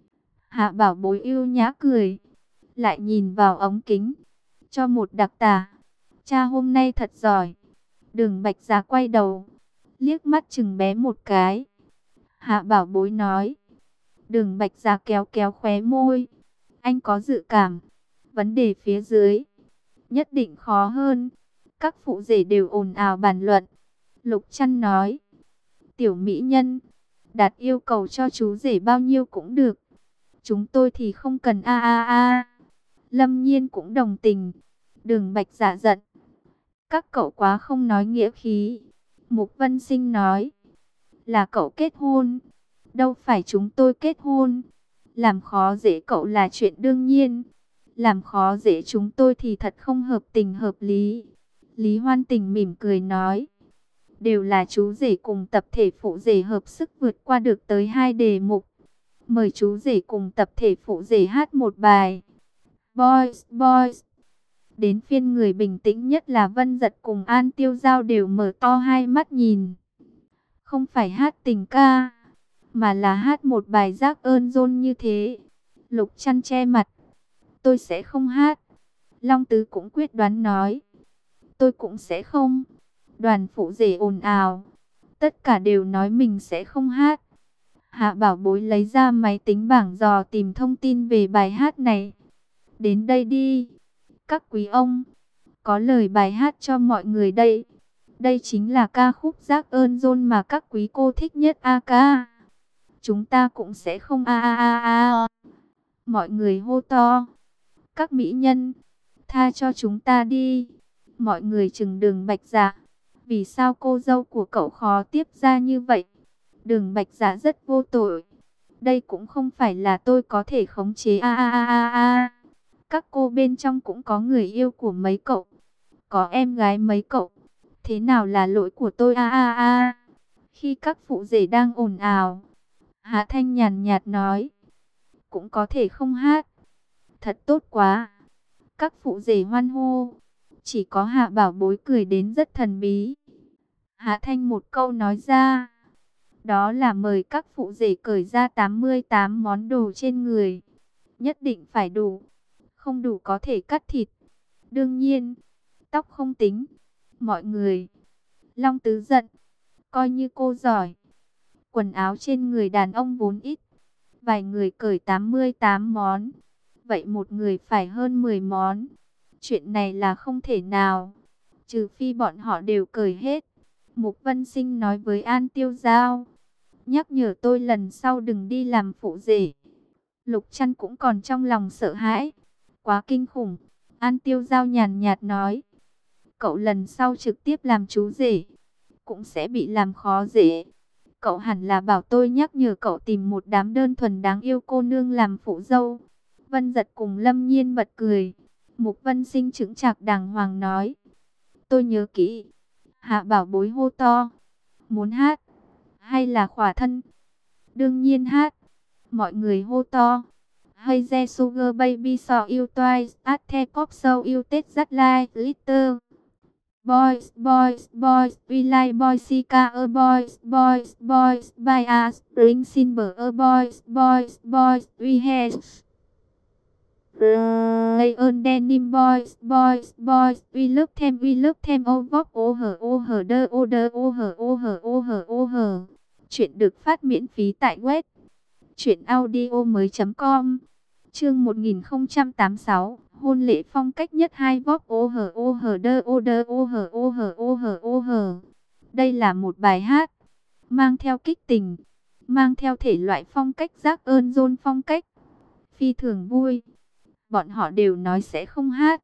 Hạ Bảo Bối ưu nhã cười, lại nhìn vào ống kính, cho một đặc tả. Cha hôm nay thật giỏi. Đường Bạch Dạ quay đầu, liếc mắt chừng bé một cái. Hạ Bảo Bối nói. Đường Bạch Dạ kéo kéo khóe môi. Anh có dự cảm, vấn đề phía dưới nhất định khó hơn. Các phụ rể đều ồn ào bàn luận. Lục Trăn nói. Tiểu mỹ nhân, đặt yêu cầu cho chú rể bao nhiêu cũng được. Chúng tôi thì không cần a. Lâm Nhiên cũng đồng tình. Đường Bạch Dạ giận. Các cậu quá không nói nghĩa khí. Mục Vân Sinh nói. Là cậu kết hôn, đâu phải chúng tôi kết hôn. Làm khó dễ cậu là chuyện đương nhiên. Làm khó dễ chúng tôi thì thật không hợp tình hợp lý. Lý Hoan Tình mỉm cười nói. Đều là chú rể cùng tập thể phụ rể hợp sức vượt qua được tới 2 đề mục. Mời chú rể cùng tập thể phụ rể hát một bài. Boys, boys. Đến phiên người bình tĩnh nhất là Vân Dật cùng An Tiêu Giao đều mở to hai mắt nhìn. Không phải hát tình ca, mà là hát một bài giác ơn dôn như thế. Lục Trăn che mặt. Tôi sẽ không hát. Long Tứ cũng quyết đoán nói. Tôi cũng sẽ không. Đoàn phụ rể ồn ào. Tất cả đều nói mình sẽ không hát. Hạ Bảo Bối lấy ra máy tính bảng dò tìm thông tin về bài hát này. Đến đây đi. Các quý ông, có lời bài hát cho mọi người đây. Đây chính là ca khúc giác ơn dôn mà các quý cô thích nhất a ca. Chúng ta cũng sẽ không a. Mọi người hô to. Các mỹ nhân, tha cho chúng ta đi. Mọi người chừng Đường Bạch Dạ. Vì sao cô dâu của cậu khó tiếp ra như vậy? Đường Bạch Dạ rất vô tội. Đây cũng không phải là tôi có thể khống chế a. Các cô bên trong cũng có người yêu của mấy cậu, có em gái mấy cậu. Thế nào là lỗi của tôi a. Khi các phụ rể đang ồn ào, Hạ Thanh nhàn nhạt nói. Cũng có thể không hát. Thật tốt quá. Các phụ rể hoan hô. Chỉ có Hạ Bảo Bối cười đến rất thần bí. Hạ Thanh một câu nói ra. Đó là mời các phụ rể cởi ra 88 món đồ trên người. Nhất định phải đủ. Không đủ có thể cắt thịt. Đương nhiên, tóc không tính. Mọi người. Long Tứ giận. Coi như cô giỏi. Quần áo trên người đàn ông vốn ít. Vài người cởi 88 món. Vậy một người phải hơn 10 món. Chuyện này là không thể nào. Trừ phi bọn họ đều cởi hết. Mục Vân Sinh nói với An Tiêu Giao. Nhắc nhở tôi lần sau đừng đi làm phụ rể. Lục Trăn cũng còn trong lòng sợ hãi. Quá kinh khủng. An Tiêu Giao nhàn nhạt nói. Cậu lần sau trực tiếp làm chú rể, cũng sẽ bị làm khó dễ. Cậu hẳn là bảo tôi nhắc nhở cậu tìm một đám đơn thuần đáng yêu cô nương làm phụ dâu. Vân Dật cùng Lâm Nhiên bật cười. Mục Vân Sinh chững chạc đàng hoàng nói. Tôi nhớ kỹ. Hạ Bảo Bối hô to. Muốn hát hay là khỏa thân? Đương nhiên hát. Mọi người hô to. Hey the sugar baby saw you twice at the pop show you take that like glitter. Boys, boys, boys, we like boys, car boys, boys, boys, by us, spring silver boys, boys, boys, we have Lion denim boys, boys, boys, we love them, oh her. Chuyện được phát miễn phí tại web truyệnaudiomoi.com. Chương 1086, hôn lễ phong cách nhất hai vóc Đây là một bài hát mang theo kích tình, mang theo thể loại phong cách giác ơn dôn phong cách. phi thường vui. Bọn họ đều nói sẽ không hát.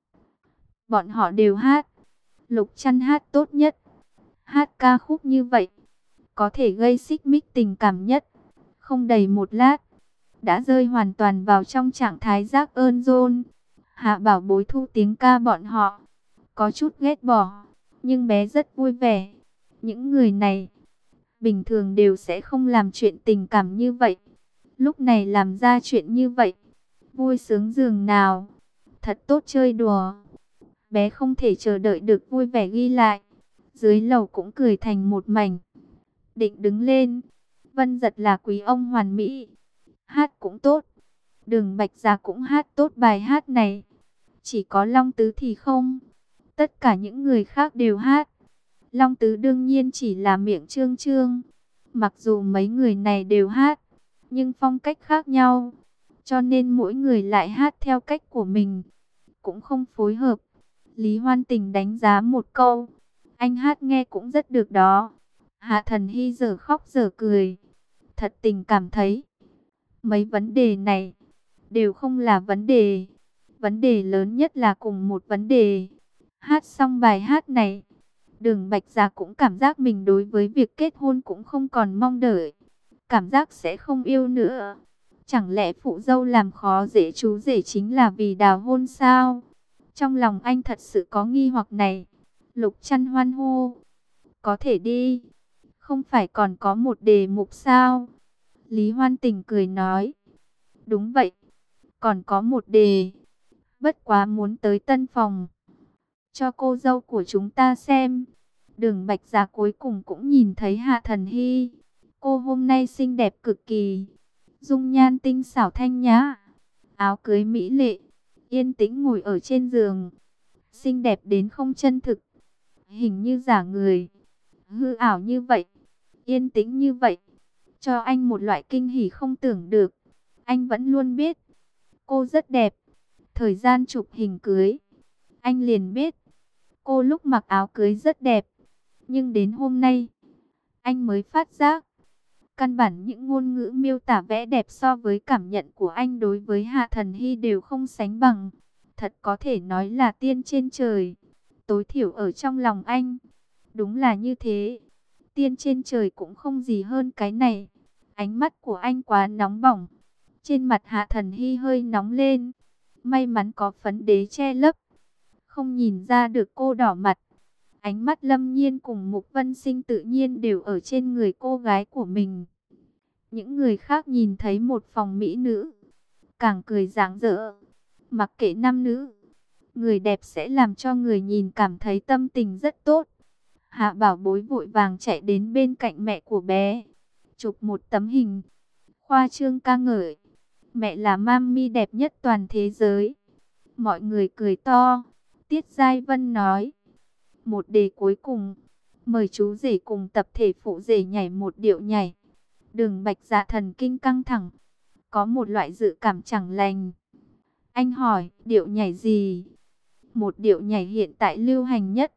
Bọn họ đều hát. Lục Trăn hát tốt nhất. Hát ca khúc như vậy, có thể gây xích mích tình cảm nhất. Không đầy một lát, đã rơi hoàn toàn vào trong trạng thái giác ơn rôn. Hạ Bảo Bối thu tiếng ca bọn họ, có chút ghét bỏ, nhưng bé rất vui vẻ. Những người này, bình thường đều sẽ không làm chuyện tình cảm như vậy. Lúc này làm ra chuyện như vậy, vui sướng giường nào. Thật tốt chơi đùa. Bé không thể chờ đợi được vui vẻ ghi lại. Dưới lầu cũng cười thành một mảnh. Định đứng lên. Vân Giật là quý ông hoàn mỹ. Hát cũng tốt. Đường Bạch Gia cũng hát tốt bài hát này. Chỉ có Long Tứ thì không. Tất cả những người khác đều hát. Long Tứ đương nhiên chỉ là miệng trương trương. Mặc dù mấy người này đều hát, nhưng phong cách khác nhau. Cho nên mỗi người lại hát theo cách của mình. Cũng không phối hợp. Lý Hoan Tình đánh giá một câu. Anh hát nghe cũng rất được đó. Hạ Thần Hy giờ khóc giờ cười. Thật tình cảm thấy mấy vấn đề này đều không là vấn đề. Vấn đề lớn nhất là cùng một vấn đề. Hát xong bài hát này, Đường Bạch Gia cũng cảm giác mình đối với việc kết hôn cũng không còn mong đợi. Cảm giác sẽ không yêu nữa. Chẳng lẽ phụ dâu làm khó dễ chú rể chính là vì đào hôn sao? Trong lòng anh thật sự có nghi hoặc này. Lục Trăn hoan hô. Có thể đi. Không phải còn có một đề mục sao? Lý Hoan Tình cười nói. Đúng vậy. Còn có một đề. Bất quá muốn tới tân phòng. Cho cô dâu của chúng ta xem. Đường Bạch Gia cuối cùng cũng nhìn thấy Hạ Thần Hy. Cô hôm nay xinh đẹp cực kỳ. Dung nhan tinh xảo thanh nhã. Áo cưới mỹ lệ. Yên tĩnh ngồi ở trên giường. Xinh đẹp đến không chân thực. Hình như giả người. Hư ảo như vậy. Yên tĩnh như vậy. Cho anh một loại kinh hỉ không tưởng được. Anh vẫn luôn biết. Cô rất đẹp. Thời gian chụp hình cưới, anh liền biết. Cô lúc mặc áo cưới rất đẹp. Nhưng đến hôm nay, anh mới phát giác. Căn bản những ngôn ngữ miêu tả vẻ đẹp so với cảm nhận của anh đối với Hạ Thần Hy đều không sánh bằng. Thật có thể nói là tiên trên trời. Tối thiểu ở trong lòng anh. Đúng là như thế. Tiên trên trời cũng không gì hơn cái này. Ánh mắt của anh quá nóng bỏng. Trên mặt Hạ Thần Hy hơi nóng lên. May mắn có phấn đế che lấp. Không nhìn ra được cô đỏ mặt. Ánh mắt Lâm Nhiên cùng Mục Vân Sinh tự nhiên đều ở trên người cô gái của mình. Những người khác nhìn thấy một phòng mỹ nữ, càng cười rạng rỡ. Mặc kệ nam nữ, người đẹp sẽ làm cho người nhìn cảm thấy tâm tình rất tốt. Hạ Bảo Bối vội vàng chạy đến bên cạnh mẹ của bé, chụp một tấm hình, khoa trương ca ngợi. Mẹ là mami đẹp nhất toàn thế giới. Mọi người cười to. Tiết Giai Vân nói. Một đề cuối cùng. Mời chú rể cùng tập thể phụ rể nhảy một điệu nhảy. Đường Bạch Dạ thần kinh căng thẳng. Có một loại dự cảm chẳng lành. Anh hỏi, điệu nhảy gì? Một điệu nhảy hiện tại lưu hành nhất.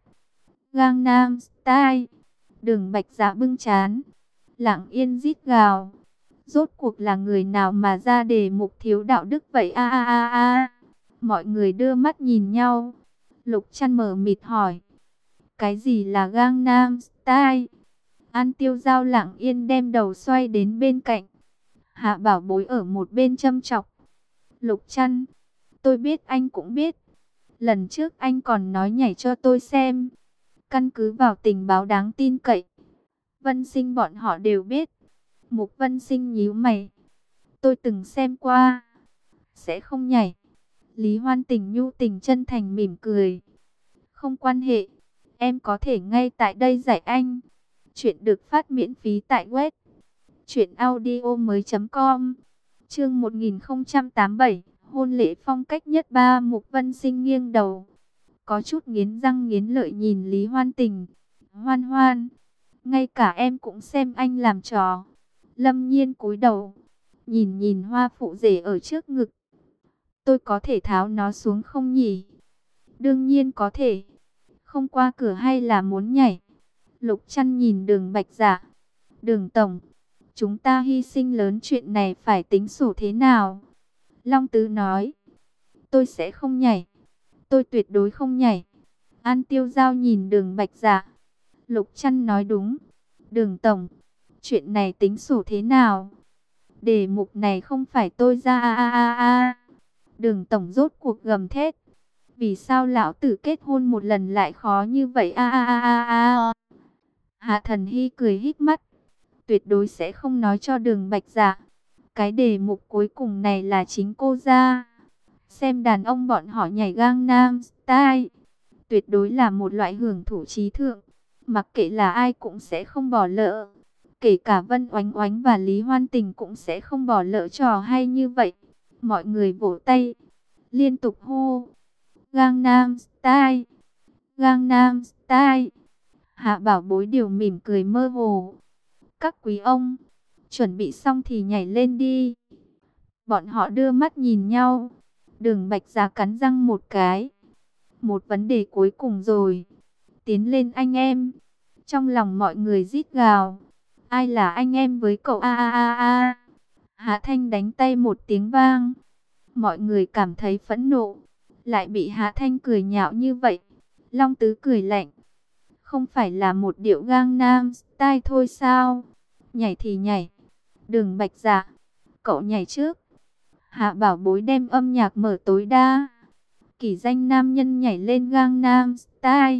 Gangnam Style. Đường Bạch Dạ bưng trán. Lặng yên rít gào. Rốt cuộc là người nào mà ra đề mục thiếu đạo đức vậy a a a a. Mọi người đưa mắt nhìn nhau. Lục Trăn mờ mịt hỏi. Cái gì là Gangnam Style? An Tiêu Giao lặng yên đem đầu xoay đến bên cạnh. Hạ Bảo Bối ở một bên châm chọc. Lục Trăn, tôi biết anh cũng biết. Lần trước anh còn nói nhảy cho tôi xem. Căn cứ vào tình báo đáng tin cậy. Vân Sinh bọn họ đều biết. Mục Vân Sinh nhíu mày. Tôi từng xem qua. Sẽ không nhảy. Lý Hoan Tình nhu tình chân thành mỉm cười. Không quan hệ. Em có thể ngay tại đây dạy anh. Chuyện được phát miễn phí tại web. truyệnaudiomoi.com. Chương 1087. Hôn lễ phong cách nhất ba. Mục Vân Sinh nghiêng đầu. Có chút nghiến răng nghiến lợi nhìn Lý Hoan Tình. Hoan Hoan. Ngay cả em cũng xem anh làm trò. Lâm Nhiên cúi đầu. Nhìn nhìn hoa phụ rể ở trước ngực. Tôi có thể tháo nó xuống không nhỉ? Đương nhiên có thể. Không qua cửa hay là muốn nhảy? Lục Trăn nhìn Đường Bạch Dạ. Đường tổng, chúng ta hy sinh lớn chuyện này phải tính sổ thế nào? Long Tứ nói, tôi sẽ không nhảy, tôi tuyệt đối không nhảy. An Tiêu Giao nhìn Đường Bạch Dạ. Lục Trăn nói đúng. Đường tổng, chuyện này tính sổ thế nào? Đề mục này không phải tôi ra a. Đường tổng rốt cuộc gầm thét. Vì sao lão tử kết hôn một lần lại khó như vậy a. Hạ Thần Hy cười híp mắt. Tuyệt đối sẽ không nói cho Đường Bạch Dạ. Cái đề mục cuối cùng này là chính cô ra. Xem đàn ông bọn họ nhảy Gangnam Style. Tuyệt đối là một loại hưởng thụ trí thượng. Mặc kệ là ai cũng sẽ không bỏ lỡ. Kể cả Vân Oánh Oánh và Lý Hoan Tình cũng sẽ không bỏ lỡ trò hay như vậy. Mọi người vỗ tay, liên tục hô. Gangnam Style, Gangnam Style. Hạ Bảo Bối điều mỉm cười mơ hồ. Các quý ông, chuẩn bị xong thì nhảy lên đi. Bọn họ đưa mắt nhìn nhau. Đường Bạch Dạ cắn răng một cái. Một vấn đề cuối cùng rồi. Tiến lên anh em. Trong lòng mọi người rít gào. Ai là anh em với cậu a. Hạ Thanh đánh tay một tiếng vang. Mọi người cảm thấy phẫn nộ. Lại bị Hạ Thanh cười nhạo như vậy. Long Tứ cười lạnh. Không phải là một điệu Gangnam Style thôi sao? Nhảy thì nhảy. Đường Bạch Dạ, cậu nhảy trước. Hạ Bảo Bối đem âm nhạc mở tối đa. Kỷ danh nam nhân nhảy lên Gangnam Style.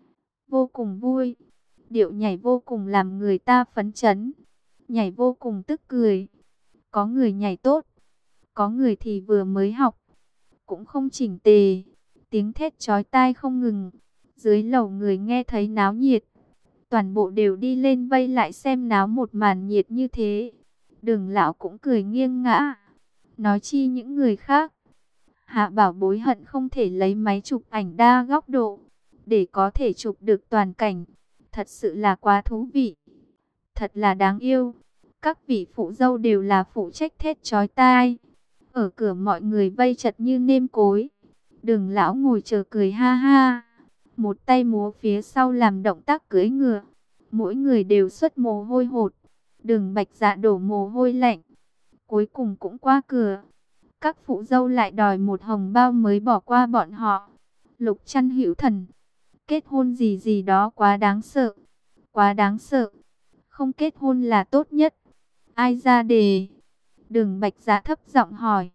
Vô cùng vui. Điệu nhảy vô cùng làm người ta phấn chấn. Nhảy vô cùng tức cười. Có người nhảy tốt. Có người thì vừa mới học. Cũng không chỉnh tề. Tiếng thét chói tai không ngừng. Dưới lầu người nghe thấy náo nhiệt. Toàn bộ đều đi lên vây lại xem náo một màn nhiệt như thế. Đường lão cũng cười nghiêng ngã. Nói chi những người khác. Hạ Bảo Bối hận không thể lấy máy chụp ảnh đa góc độ. Để có thể chụp được toàn cảnh. Thật sự là quá thú vị. Thật là đáng yêu. Các vị phụ dâu đều là phụ trách thét chói tai. Ở cửa mọi người vây chật như nêm cối. Đường lão ngồi chờ cười ha ha. Một tay múa phía sau làm động tác cưỡi ngựa. Mỗi người đều xuất mồ hôi hột. Đường Bạch Dạ đổ mồ hôi lạnh. Cuối cùng cũng qua cửa. Các phụ dâu lại đòi một hồng bao mới bỏ qua bọn họ. Lục Trăn hữu thần. Kết hôn gì gì đó quá đáng sợ. Quá đáng sợ. Không kết hôn là tốt nhất. Ai ra đề? Đường Bạch Dạ thấp giọng hỏi.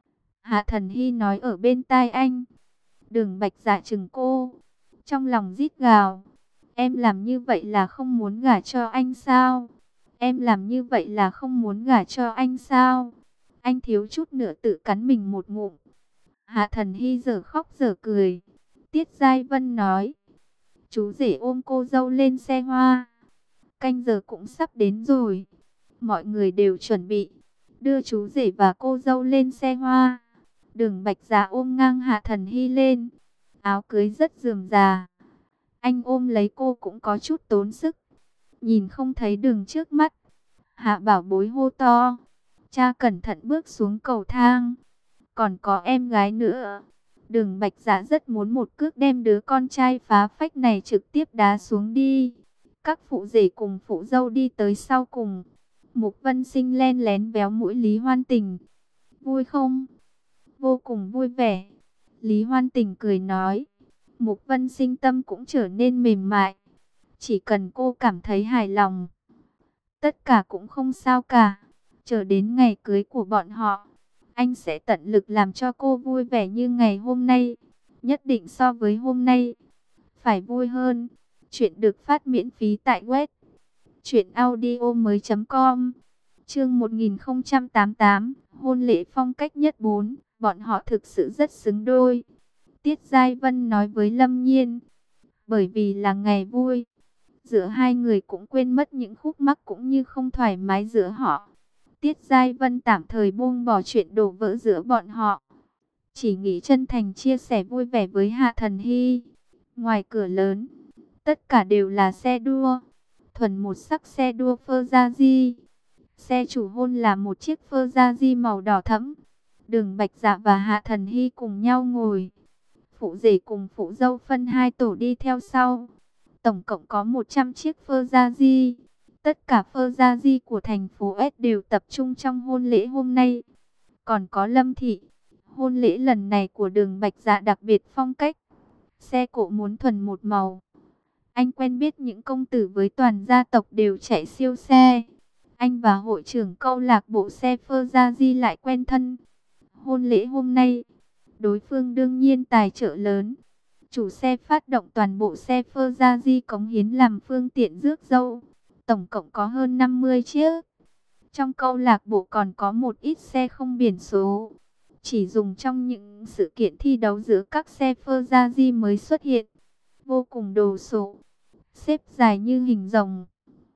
Hạ Thần Hy nói ở bên tai anh. Đường Bạch Dạ chừng cô. Trong lòng rít gào. Em làm như vậy là không muốn gả cho anh sao? Em làm như vậy là không muốn gả cho anh sao? Anh thiếu chút nữa tự cắn mình một ngụm. Hạ Thần Hy giờ khóc giờ cười. Tiết Giai Vân nói. Chú rể ôm cô dâu lên xe hoa. Canh giờ cũng sắp đến rồi. Mọi người đều chuẩn bị. Đưa chú rể và cô dâu lên xe hoa. Đường Bạch Dạ ôm ngang Hạ Thần Hy lên. Áo cưới rất rườm rà. Anh ôm lấy cô cũng có chút tốn sức. Nhìn không thấy đường trước mắt. Hạ Bảo Bối hô to. Cha cẩn thận bước xuống cầu thang. Còn có em gái nữa. Đường Bạch Dạ rất muốn một cước đem đứa con trai phá phách này trực tiếp đá xuống đi. Các phụ rể cùng phụ dâu đi tới sau cùng. Mục Vân Sinh len lén véo mũi Lý Hoan Tình. Vui không? Vô cùng vui vẻ. Lý Hoan Tình cười nói. Mục Vân Sinh tâm cũng trở nên mềm mại. Chỉ cần cô cảm thấy hài lòng. Tất cả cũng không sao cả. Chờ đến ngày cưới của bọn họ. Anh sẽ tận lực làm cho cô vui vẻ như ngày hôm nay. Nhất định so với hôm nay. Phải vui hơn. Chuyện được phát miễn phí tại web. truyệnaudiomoi.com. Chương 1088. Hôn lễ phong cách nhất 4. Bọn họ thực sự rất xứng đôi. Tiết Giai Vân nói với Lâm Nhiên. Bởi vì là ngày vui. Giữa hai người cũng quên mất những khúc mắc cũng như không thoải mái giữa họ. Tiết Giai Vân tạm thời buông bỏ chuyện đổ vỡ giữa bọn họ. Chỉ nghĩ chân thành chia sẻ vui vẻ với Hạ Thần Hy. Ngoài cửa lớn, tất cả đều là xe đua. Thuần một sắc xe đua Ferrari. Xe chủ hôn là một chiếc Ferrari màu đỏ thẫm. Đường Bạch Dạ và Hạ Thần Hy cùng nhau ngồi. Phụ rể cùng phụ dâu phân hai tổ đi theo sau. Tổng cộng có 100 chiếc Ferrari. Tất cả Ferrari của thành phố S đều tập trung trong hôn lễ hôm nay. còn có Lâm Thị. Hôn lễ lần này của Đường Bạch Dạ đặc biệt phong cách. Xe cộ muốn thuần một màu. Anh quen biết những công tử với toàn gia tộc đều chạy siêu xe. Anh và hội trưởng câu lạc bộ xe Ferrari lại quen thân. Hôn lễ hôm nay, đối phương đương nhiên tài trợ lớn. Chủ xe phát động toàn bộ xe Ferrari cống hiến làm phương tiện rước dâu. Tổng cộng có hơn 50 chiếc. Trong câu lạc bộ còn có một ít xe không biển số. Chỉ dùng trong những sự kiện thi đấu giữa các xe Ferrari mới xuất hiện. Vô cùng đồ sộ. Xếp dài như hình rồng.